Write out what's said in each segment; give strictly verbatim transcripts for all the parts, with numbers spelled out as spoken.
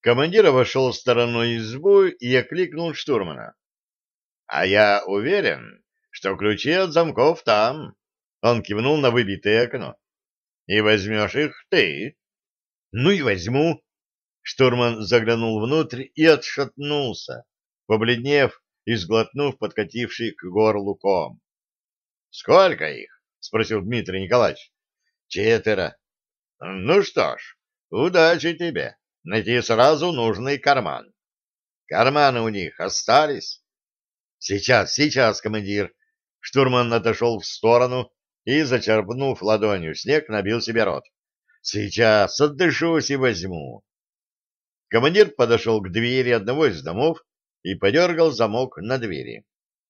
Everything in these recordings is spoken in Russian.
Командир обошел стороной избу и окликнул штурмана. — А я уверен, что ключи от замков там. Он кивнул на выбитое окно. — И возьмешь их ты. — Ну и возьму. Штурман заглянул внутрь и отшатнулся, побледнев и сглотнув подкативший к горлу ком. — Сколько их? — спросил Дмитрий Николаевич. — Четверо. — Ну что ж, удачи тебе. Найти сразу нужный карман. Карманы у них остались? — Сейчас, сейчас, командир. Штурман отошел в сторону и, зачерпнув ладонью снег, набил себе рот. — Сейчас отдышусь и возьму. Командир подошел к двери одного из домов и подергал замок на двери.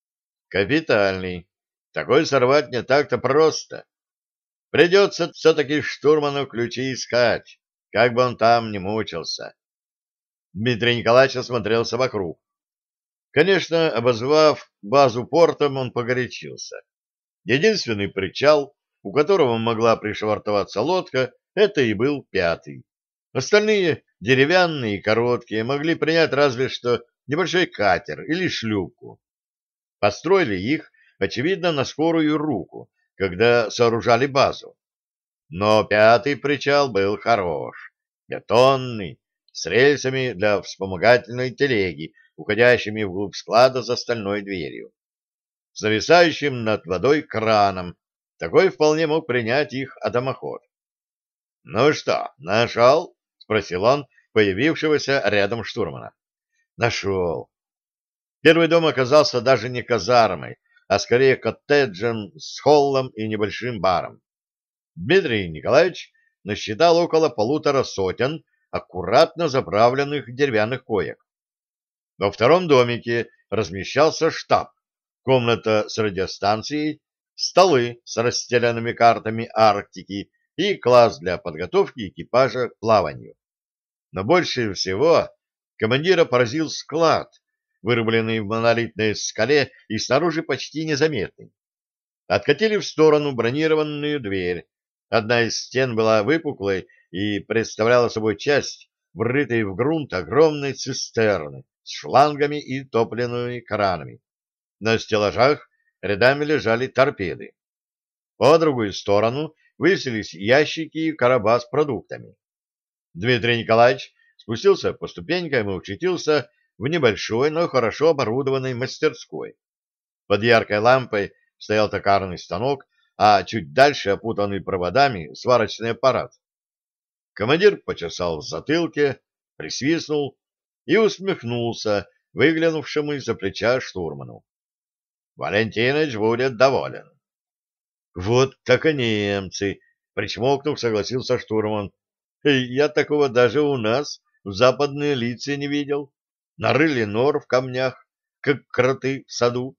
Капитальный. Такой сорвать не так-то просто. Придется все-таки штурману ключи искать, как бы он там ни мучился. Дмитрий Николаевич осмотрелся вокруг. Конечно, обозвав базу портом, он погорячился. Единственный причал, у которого могла пришвартоваться лодка, это и был пятый. Остальные, деревянные и короткие, могли принять разве что небольшой катер или шлюпку. Построили их, очевидно, на скорую руку, когда сооружали базу. Но пятый причал был хорош, бетонный, с рельсами для вспомогательной телеги, уходящими вглубь склада за стальной дверью. С зависающим над водой краном, такой вполне мог принять их атомоход. — Ну что, нашел? — спросил он появившегося рядом штурмана. — Нашел. Первый дом оказался даже не казармой, а скорее коттеджем с холлом и небольшим баром. Дмитрий Николаевич насчитал около полутора сотен аккуратно заправленных деревянных коек. Во втором домике размещался штаб, комната с радиостанцией, столы с расстеленными картами Арктики и класс для подготовки экипажа к плаванию. Но больше всего командира поразил склад, вырубленный в монолитной скале и снаружи почти незаметный. Откатили в сторону бронированную дверь. Одна из стен была выпуклой и представляла собой часть, врытой в грунт огромной цистерны с шлангами и топливными кранами. На стеллажах рядами лежали торпеды. По другую сторону высились ящики и короба с продуктами. Дмитрий Николаевич спустился по ступенькам и очутился в небольшой, но хорошо оборудованной мастерской. Под яркой лампой стоял токарный станок, а чуть дальше, опутанный проводами, сварочный аппарат. Командир почесал в затылке, присвистнул и усмехнулся выглянувшему из-за плеча штурману. Валентиныч будет доволен. — Вот так и немцы! — причмокнув, согласился штурман. — Я такого даже у нас в западные лица не видел. Нарыли нор в камнях, как кроты в саду.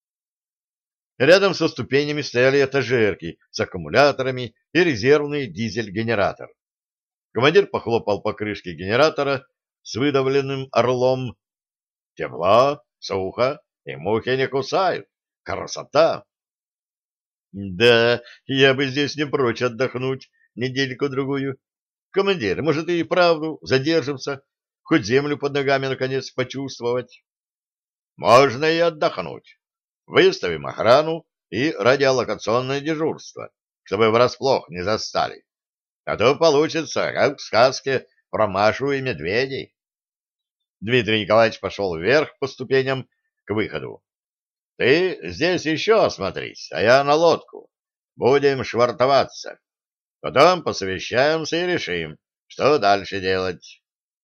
Рядом со ступенями стояли этажерки с аккумуляторами и резервный дизель-генератор. Командир похлопал по крышке генератора с выдавленным орлом. Тепло, сухо, и мухи не кусают. Красота! Да, я бы здесь не прочь отдохнуть недельку-другую. Командир, может, и правду задержимся, хоть землю под ногами наконец почувствовать. Можно и отдохнуть. Выставим охрану и радиолокационное дежурство, чтобы врасплох не застали. А то получится, как в сказке про Машу и медведей. Дмитрий Николаевич пошел вверх по ступеням к выходу. Ты здесь еще осмотрись, а я на лодку. Будем швартоваться. Потом посовещаемся и решим, что дальше делать.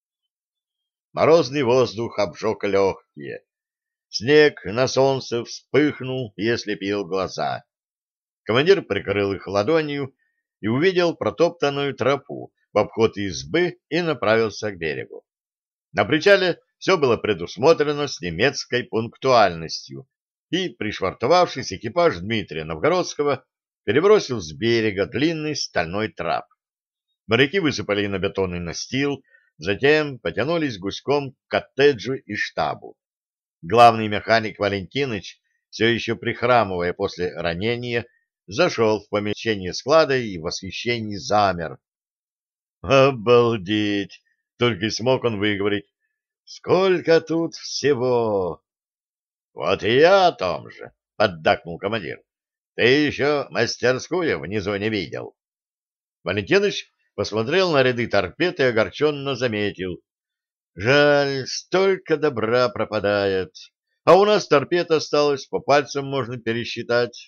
Морозный воздух обжег легкие. Снег на солнце вспыхнул и ослепил глаза. Командир прикрыл их ладонью и увидел протоптанную тропу в обход избы и направился к берегу. На причале все было предусмотрено с немецкой пунктуальностью, и пришвартовавшийся экипаж Дмитрия Новгородского перебросил с берега длинный стальной трап. Моряки высыпали на бетонный настил, затем потянулись гуськом к коттеджу и штабу. Главный механик Валентиныч, все еще прихрамывая после ранения, зашел в помещение склада и в восхищении замер. «Обалдеть! Только и смог он выговорить. Сколько тут всего! Вот и я о том же, поддакнул командир. Ты еще мастерскую внизу не видел. Валентиныч посмотрел на ряды торпед и огорченно заметил. Жаль, столько добра пропадает. А у нас торпед осталось, по пальцам можно пересчитать.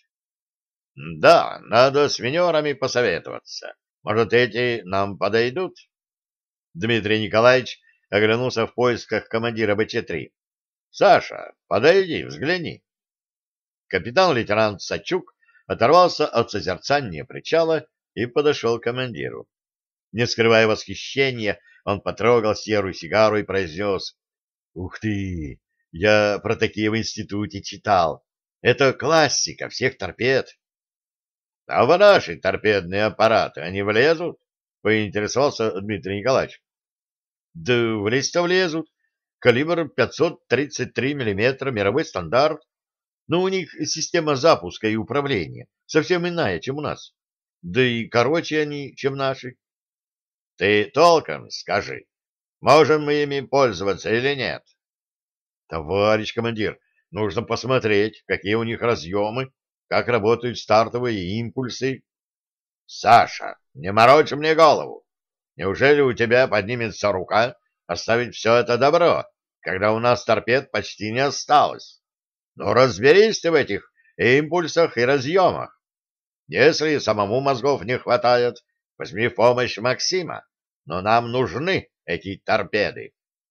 Да, надо с минерами посоветоваться. Может, эти нам подойдут? Дмитрий Николаевич оглянулся в поисках командира бэ че три. Саша, подойди, взгляни. Капитан-лейтенант Сачук оторвался от созерцания причала и подошел к командиру. Не скрывая восхищения, он потрогал серую сигару и произнес. Ух ты! Я про такие в институте читал. Это классика всех торпед. — А в наши торпедные аппараты они влезут? — поинтересовался Дмитрий Николаевич. — Да влезть-то влезут. Калибр пятьсот тридцать три миллиметра, мировой стандарт. Но у них система запуска и управления совсем иная, чем у нас. Да и короче они, чем наши. — Ты толком скажи, можем мы ими пользоваться или нет? — Товарищ командир, нужно посмотреть, какие у них разъемы, как работают стартовые импульсы. — Саша, не морочь мне голову. Неужели у тебя поднимется рука оставить все это добро, когда у нас торпед почти не осталось? Ну, разберись ты в этих импульсах и разъемах. Если самому мозгов не хватает, возьми в помощь Максима, но нам нужны эти торпеды.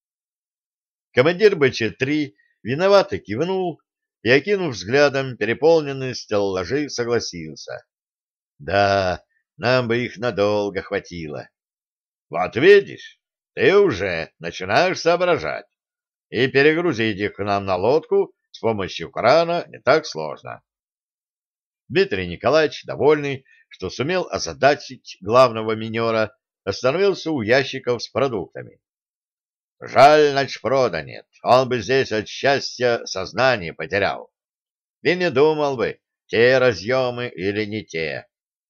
Командир бэ че три виновато кивнул и, окинув взглядом переполненные стеллажи, согласился. Да, нам бы их надолго хватило. Вот видишь, ты уже начинаешь соображать, и перегрузить их к нам на лодку с помощью крана не так сложно. Дмитрий Николаевич, довольный, что сумел озадачить главного минера, остановился у ящиков с продуктами. Жаль, начпрода нет, он бы здесь от счастья сознание потерял. И не думал бы, те разъемы или не те.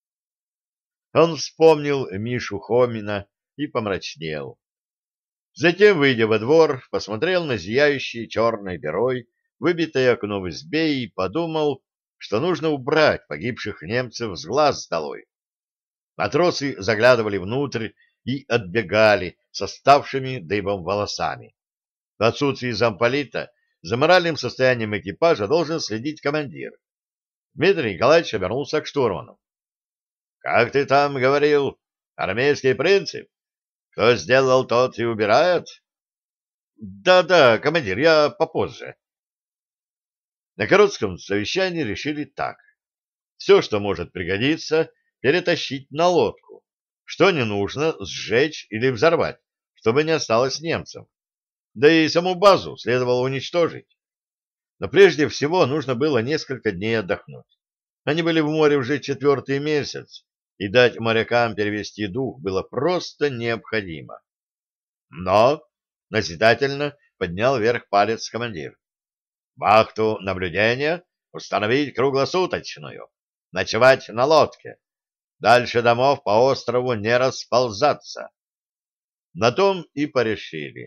Он вспомнил Мишу Хомина и помрачнел. Затем, выйдя во двор, посмотрел на зияющее черной дырой выбитое окно в избе и подумал, что нужно убрать погибших немцев с глаз долой. Матросы заглядывали внутрь и отбегали с оставшими дыбом волосами. В отсутствии замполита за моральным состоянием экипажа должен следить командир. Дмитрий Николаевич обернулся к штурману. — Как ты там говорил, армейский принцип? Кто сделал, тот и убирает? Да — Да-да, командир, я попозже. На коротком совещании решили так. Все, что может пригодиться, перетащить на лодку. Что не нужно, сжечь или взорвать, чтобы не осталось немцев. Да и саму базу следовало уничтожить. Но прежде всего нужно было несколько дней отдохнуть. Они были в море уже четвертый месяц, и дать морякам перевести дух было просто необходимо. Но назидательно поднял вверх палец командир. Вахту наблюдения установить круглосуточную, ночевать на лодке, дальше домов по острову не расползаться. На том и порешили.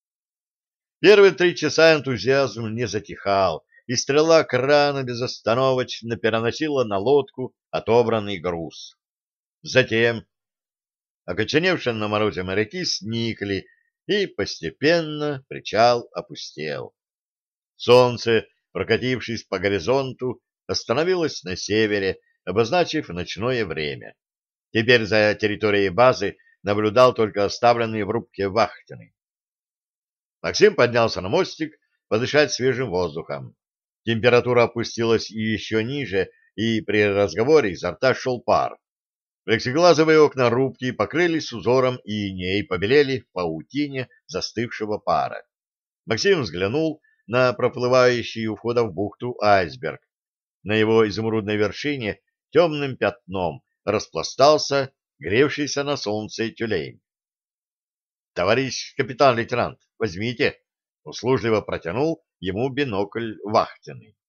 Первые три часа энтузиазм не затихал, и стрела крана безостановочно переносила на лодку отобранный груз. Затем окоченевшие на морозе моряки сникли, и постепенно причал опустел. Солнце, прокатившись по горизонту, остановилось на севере, обозначив ночное время. Теперь за территорией базы наблюдал только оставленный в рубке вахтенный. Максим поднялся на мостик подышать свежим воздухом. Температура опустилась еще ниже, и при разговоре изо рта шел пар. Плексиглазовые окна рубки покрылись узором инея и побелели в паутине застывшего пара. Максим взглянул на проплывающий у входа в бухту айсберг. На его изумрудной вершине темным пятном распластался гревшийся на солнце тюлень. — Товарищ капитан-лейтенант, возьмите! — услужливо протянул ему бинокль вахтенный.